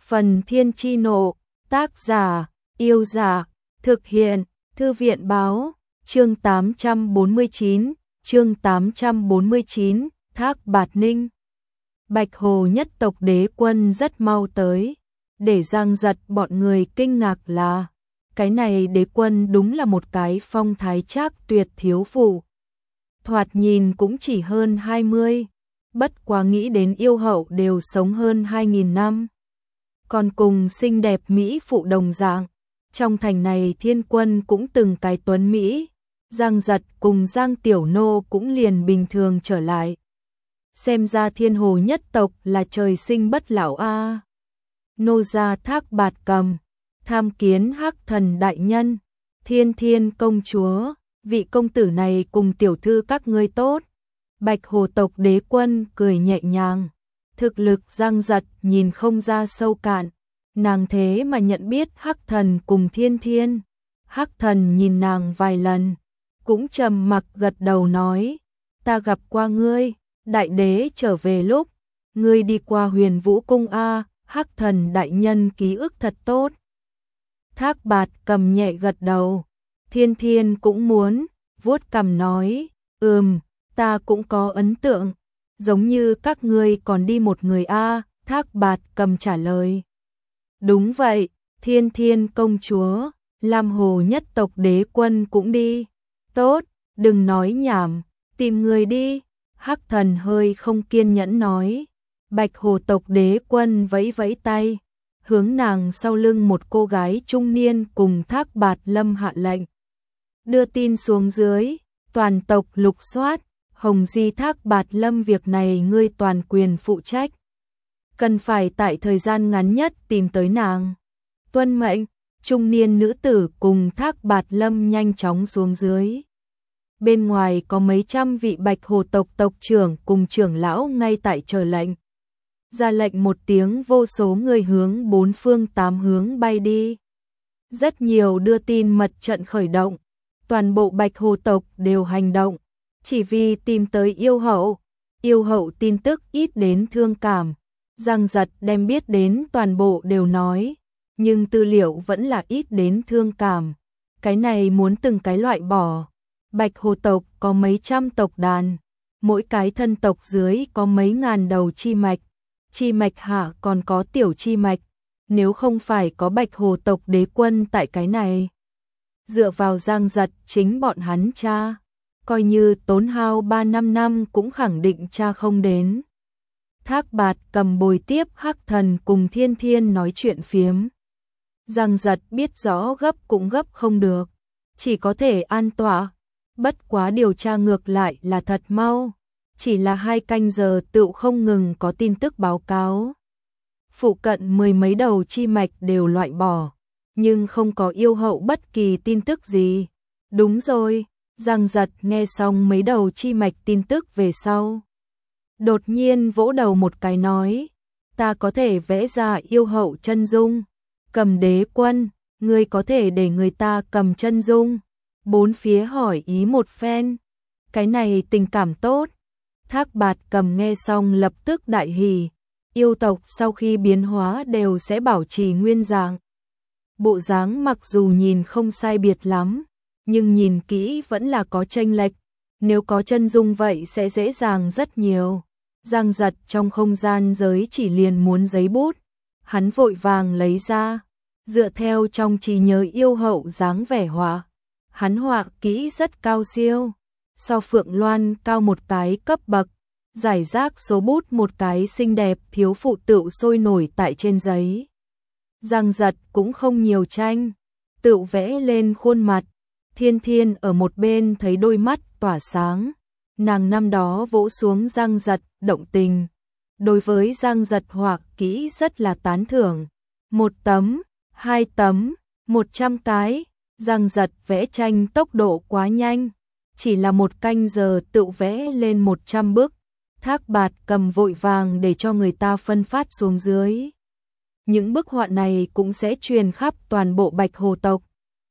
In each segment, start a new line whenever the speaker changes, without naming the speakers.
Phần Thiên Chi Nộ, tác giả, Yêu Giả, thực hiện, Thư viện Báo, chương 849, Thác Bạt Ninh. Bạch Hồ nhất tộc đế quân rất mau tới, để Giang Giật bọn người kinh ngạc là, cái này đế quân đúng là một cái phong thái trác tuyệt thiếu phụ. Thoạt nhìn cũng chỉ hơn 20, bất quá nghĩ đến yêu hậu đều sống hơn 2000 năm. Còn cùng xinh đẹp mỹ phụ đồng dạng, trong thành này thiên quân cũng từng cái tuấn mỹ, Giang Giật cùng Giang Tiểu Nô cũng liền bình thường trở lại. Xem ra Thiên Hồ nhất tộc là trời sinh bất lão a. Nô gia Thác Bạt Cầm, tham kiến Hắc Thần đại nhân, Thiên Thiên công chúa, vị công tử này cùng tiểu thư các ngươi tốt. Bạch Hồ tộc đế quân cười nhẹ nhàng, thực lực Giang Giật nhìn không ra sâu cạn, nàng thế mà nhận biết Hắc Thần cùng Thiên Thiên. Hắc Thần nhìn nàng vài lần, cũng trầm mặc gật đầu nói, ta gặp qua ngươi, đại đế trở về lúc, ngươi đi qua Huyền Vũ Cung a. Hắc Thần đại nhân ký ức thật tốt. Thác Bạt Cầm nhẹ gật đầu, Thiên Thiên cũng muốn, vuốt cằm nói, ta cũng có ấn tượng, giống như các ngươi còn đi một người a. Thác Bạt Cầm trả lời. Đúng vậy, Thiên Thiên công chúa, Lam Hồ nhất tộc đế quân cũng đi. Tốt, đừng nói nhảm, tìm người đi. Hắc Thần hơi không kiên nhẫn nói. Bạch Hồ tộc đế quân vẫy vẫy tay, hướng nàng sau lưng một cô gái trung niên cùng Thác Bạt Lâm hạ lệnh. Đưa tin xuống dưới, toàn tộc lục soát, Hồng Di Thác Bạt Lâm việc này ngươi toàn quyền phụ trách. Cần phải tại thời gian ngắn nhất tìm tới nàng. Tuân mệnh, trung niên nữ tử cùng Thác Bạt Lâm nhanh chóng xuống dưới. Bên ngoài có mấy trăm vị Bạch Hồ tộc tộc trưởng cùng trưởng lão ngay tại chờ lệnh. Ra lệnh một tiếng, vô số người hướng bốn phương tám hướng bay đi. Rất nhiều đưa tin mật trận khởi động, toàn bộ Bạch Hồ tộc đều hành động, chỉ vì tìm tới yêu hậu. Yêu hậu tin tức ít đến thương cảm, Giang Giật đem biết đến toàn bộ đều nói, nhưng tư liệu vẫn là ít đến thương cảm. Cái này muốn từng cái loại bỏ. Bạch Hồ tộc có mấy trăm tộc đàn, mỗi cái thân tộc dưới có mấy ngàn đầu chi mạch hạ còn có tiểu chi mạch, nếu không phải có Bạch Hồ tộc đế quân tại cái này. Dựa vào Giang Giật chính bọn hắn tra, coi như tốn hao 3-5 năm cũng khẳng định tra không đến. Thác Bạt Cầm bồi tiếp Hắc Thần cùng Thiên Thiên nói chuyện phiếm. Giang Giật biết rõ gấp cũng gấp không được, chỉ có thể an tọa. Bất quá điều tra ngược lại là thật mau, chỉ là 2 canh giờ tựu không ngừng có tin tức báo cáo. Phụ cận 10 mấy đầu chi mạch đều loại bỏ, nhưng không có yêu hậu bất kỳ tin tức gì. Đúng rồi, Giang Giật nghe xong mấy đầu chi mạch tin tức về sau. Đột nhiên vỗ đầu một cái nói, ta có thể vẽ ra yêu hậu chân dung. Cầm đế quân, ngươi có thể để người ta cầm chân dung. Bốn phía hỏi ý một phen, cái này tình cảm tốt. Thác Bạt Cầm nghe xong lập tức đại hỉ, yêu tộc sau khi biến hóa đều sẽ bảo trì nguyên dạng. Bộ dáng mặc dù nhìn không sai biệt lắm, nhưng nhìn kỹ vẫn là có chênh lệch, nếu có chân dung vậy sẽ dễ dàng rất nhiều. Giang Giật trong không gian giới chỉ liền muốn giấy bút, hắn vội vàng lấy ra, dựa theo trong trí nhớ yêu hậu dáng vẻ họa. Hắn họa kỹ rất cao siêu, so Phượng Loan cao một cái cấp bậc, giải rác số bút một cái xinh đẹp thiếu phụ tựu sôi nổi tại trên giấy. Giang Giật cũng không nhiều tranh, tựu vẽ lên khuôn mặt. Thiên Thiên ở một bên thấy đôi mắt tỏa sáng, nàng năm đó vỗ xuống Giang Giật động tình. Đối với Giang Giật họa kỹ rất là tán thưởng, 1 tấm, 2 tấm, 100 cái. Giang Giật vẽ tranh tốc độ quá nhanh, chỉ là 1 canh giờ tự vẽ lên 100 bức. Thác Bạt Cầm vội vàng để cho người ta phân phát xuống dưới. Những bức họa này cũng sẽ truyền khắp toàn bộ Bạch Hồ tộc,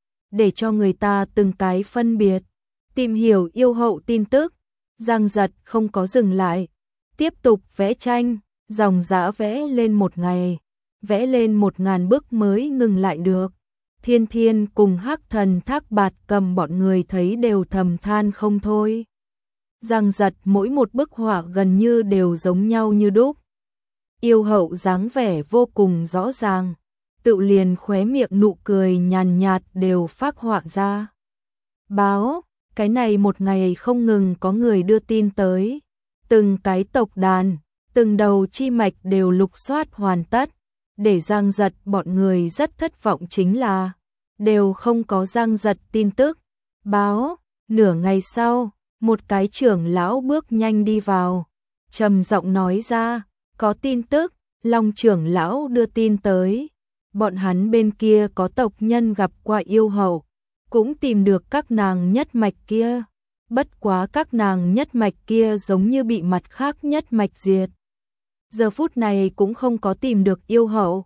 để cho người ta từng cái phân biệt, tìm hiểu yêu hậu tin tức. Giang Giật không có dừng lại, tiếp tục vẽ tranh, dòng dã vẽ lên 1 ngày. vẽ lên 1000 bức mới ngừng lại được. Thiên Thiên cùng Hắc Thần Thác Bạt Cầm bọn người thấy đều thầm than không thôi. Giang giật mỗi một bức họa gần như đều giống nhau như đúc. Yêu hậu dáng vẻ vô cùng rõ ràng, tự liền khóe miệng nụ cười nhàn nhạt đều phác họa ra. Báo, cái này một ngày không ngừng có người đưa tin tới. Từng cái tộc đàn, từng đầu chi mạch đều lục soát hoàn tất. Để Giang giật bọn người rất thất vọng chính là đều không có Giang giật tin tức. Báo, nửa ngày sau, một cái trưởng lão bước nhanh đi vào, trầm giọng nói ra, có tin tức, Long trưởng lão đưa tin tới. Bọn hắn bên kia có tộc nhân gặp qua yêu hậu, cũng tìm được các nàng nhất mạch kia. Bất quá các nàng nhất mạch kia giống như bị mặt khác nhất mạch diệt. Giờ phút này cũng không có tìm được yêu hậu.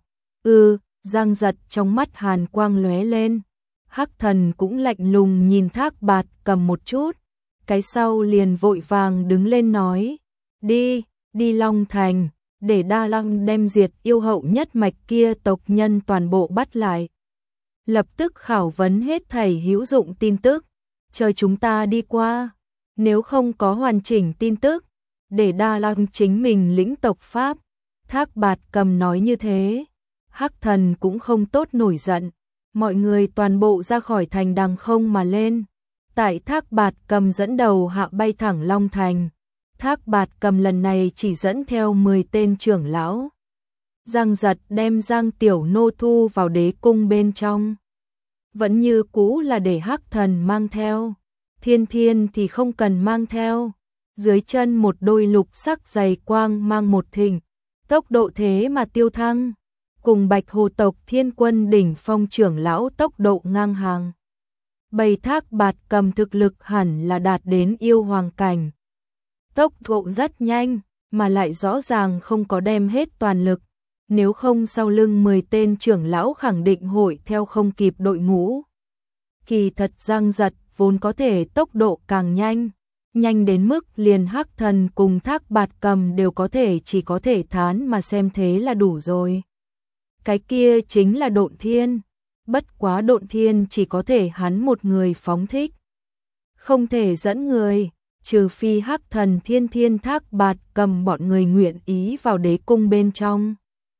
Giang giật trong mắt hàn quang lóe lên. Hắc Thần cũng lạnh lùng nhìn Thác Bạt Cầm một chút. Cái sau liền vội vàng đứng lên nói. Đi Long Thành, để Đa Lăng đem diệt yêu hậu nhất mạch kia tộc nhân toàn bộ bắt lại. Lập tức khảo vấn hết thảy hữu dụng tin tức, chờ chúng ta đi qua. Nếu không có hoàn chỉnh tin tức, để Đa Lăng chính mình lĩnh tộc pháp. Thác Bạt Cầm nói như thế, Hắc Thần cũng không tốt nổi giận. Mọi người toàn bộ ra khỏi thành đằng không mà lên. Tại Thác Bạt Cầm dẫn đầu hạ bay thẳng Long Thành. Thác Bạt Cầm lần này chỉ dẫn theo 10 tên trưởng lão. Giang giật đem Giang Tiểu Nô thu vào đế cung bên trong. Vẫn như cũ là để Hắc Thần mang theo. Thiên Thiên thì không cần mang theo. Dưới chân một đôi lục sắc dày quang mang một thỉnh. Tốc độ thế mà tiêu thăng. Cùng Bạch Hồ tộc Thiên Quân đỉnh phong trưởng lão tốc độ ngang hàng. Bầy Thác Bạt Cầm thực lực hẳn là đạt đến yêu hoàng cảnh. Tốc độ rất nhanh, mà lại rõ ràng không có đem hết toàn lực. Nếu không sau lưng 10 tên trưởng lão khẳng định hội theo không kịp đội ngũ. Kỳ thật Giang giật vốn có thể tốc độ càng nhanh. Nhanh đến mức liền Hắc Thần cùng Thác Bạt Cầm đều có thể chỉ có thể thán mà xem thế là đủ rồi. Cái kia chính là Độn Thiên. Bất quá Độn Thiên chỉ có thể hắn một người phóng thích. Không thể dẫn người, trừ phi Hắc Thần Thiên Thiên Thác Bạt Cầm bọn người nguyện ý vào đế cung bên trong.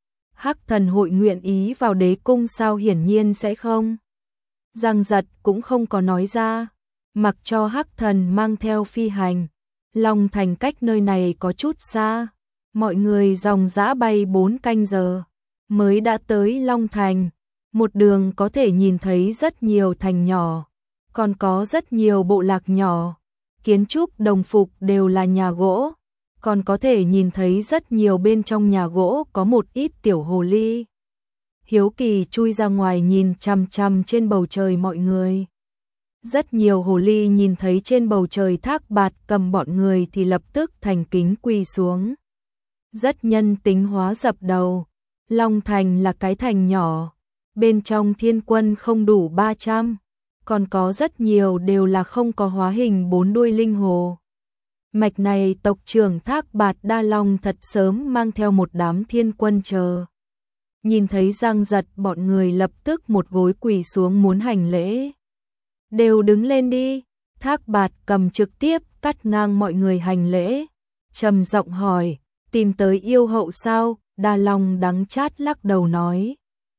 Hắc Thần hội nguyện ý vào đế cung sao, hiển nhiên sẽ không. Giang giật cũng không có nói ra, mặc cho Hắc Thần mang theo phi hành. Long Thành cách nơi này có chút xa, mọi người dòng dã bay 4 canh giờ mới đã tới Long Thành. Một đường có thể nhìn thấy rất nhiều thành nhỏ, còn có rất nhiều bộ lạc nhỏ, kiến trúc đồng phục đều là nhà gỗ, còn có thể nhìn thấy rất nhiều bên trong nhà gỗ có một ít tiểu hồ ly. Hiếu kỳ chui ra ngoài nhìn chằm chằm trên bầu trời mọi người. Rất nhiều hồ ly nhìn thấy trên bầu trời Thác Bạt Cầm bọn người thì lập tức thành kính quỳ xuống. Rất nhân tính hóa dập đầu. Long Thành là cái thành nhỏ, bên trong thiên quân không đủ 300, còn có rất nhiều đều là không có hóa hình 4 đuôi linh hồ. Mạch này tộc trưởng Thác Bạt Đa Long thật sớm mang theo một đám thiên quân chờ. Nhìn thấy Giang giật bọn người lập tức một gối quỳ xuống muốn hành lễ. Đều đứng lên đi. Thác Bạt Cầm trực tiếp cắt ngang mọi người hành lễ, trầm giọng hỏi, tìm tới yêu hậu sao? Đa Long đắng chát lắc đầu nói,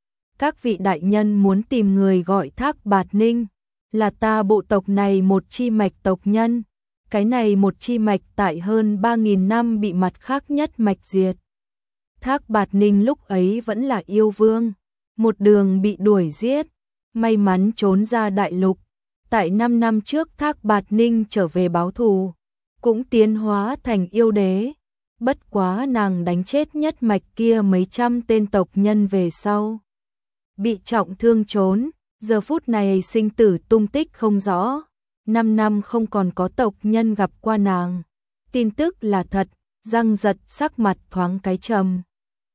các vị đại nhân muốn tìm người gọi Thác Bạt Ninh, là ta bộ tộc này một chi mạch tộc nhân. Cái này một chi mạch tại hơn 3.000 năm bị mặt khác nhất mạch diệt. Thác Bạt Ninh lúc ấy vẫn là yêu vương, một đường bị đuổi giết, may mắn trốn ra đại lục. Tại 5 năm trước Thác Bạt Ninh trở về báo thù, cũng tiến hóa thành yêu đế. Bất quá nàng đánh chết nhất mạch kia mấy trăm tên tộc nhân về sau, bị trọng thương trốn, giờ phút này sinh tử tung tích không rõ. 5 năm không còn có tộc nhân gặp qua nàng. Tin tức là thật. Giang giật sắc mặt thoáng cái trầm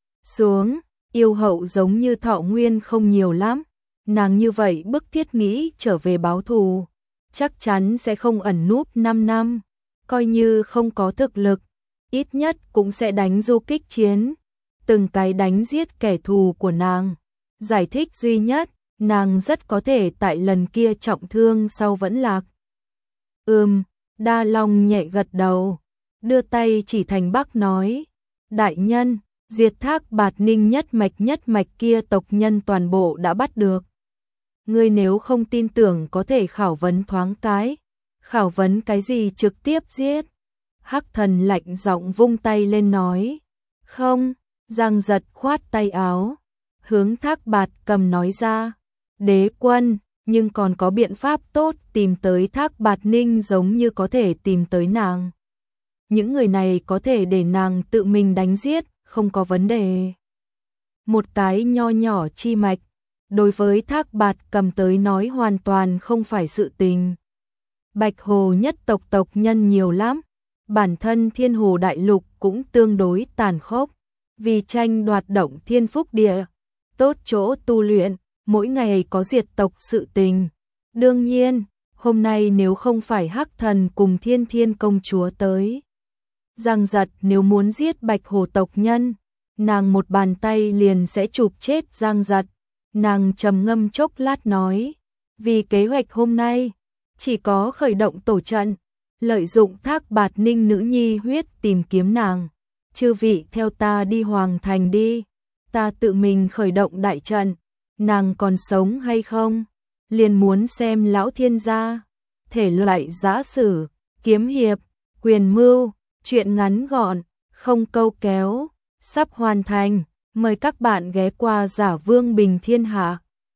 xuống. Yêu hậu giống như thọ nguyên không nhiều lắm, nàng như vậy bức thiết nghĩ trở về báo thù, chắc chắn sẽ không ẩn núp 5 năm. Coi như không có thực lực, ít nhất cũng sẽ đánh du kích chiến. từng cái đánh giết kẻ thù của nàng. Giải thích duy nhất, nàng rất có thể tại lần kia trọng thương sau vẫn lạc. Đa Long nhẹ gật đầu, đưa tay chỉ Thành Bắc nói, đại nhân, diệt Thác Bạt Ninh nhất mạch kia tộc nhân toàn bộ đã bắt được. Ngươi nếu không tin tưởng có thể khảo vấn thoáng cái. Khảo vấn cái gì trực tiếp giết. Hắc Thần lạnh giọng vung tay lên nói. Không, Giang Giật khoát tay áo. Hướng Thác Bạt Cầm nói ra. Đế quân, nhưng còn có biện pháp tốt tìm tới Thác Bạt Ninh giống như có thể tìm tới nàng. Những người này có thể để nàng tự mình đánh giết, không có vấn đề. Một cái nho nhỏ chi mạch, đối với Thác Bạt Cầm tới nói hoàn toàn không phải sự tình. Bạch Hồ nhất tộc tộc nhân nhiều lắm, bản thân Thiên Hồ Đại Lục cũng tương đối tàn khốc, vì tranh đoạt động thiên phúc địa, tốt chỗ tu luyện, mỗi ngày có diệt tộc sự tình. Đương nhiên, hôm nay nếu không phải Hắc Thần cùng Thiên Thiên công chúa tới, Giang Giật nếu muốn giết Bạch Hồ tộc nhân, nàng một bàn tay liền sẽ chụp chết Giang Giật. Nàng trầm ngâm chốc lát nói, vì kế hoạch hôm nay, chỉ có khởi động tổ trận, lợi dụng Thác Bạt Ninh nữ nhi huyết tìm kiếm nàng. Chư vị theo ta đi Hoàng Thành đi, ta tự mình khởi động đại trận, nàng còn sống hay không? Liền muốn xem lão thiên gia, thể loại giã sử, kiếm hiệp, quyền mưu, chuyện ngắn gọn, không câu kéo, sắp hoàn thành. Mời các bạn ghé qua Giả Vương Bình Thiên Hạ.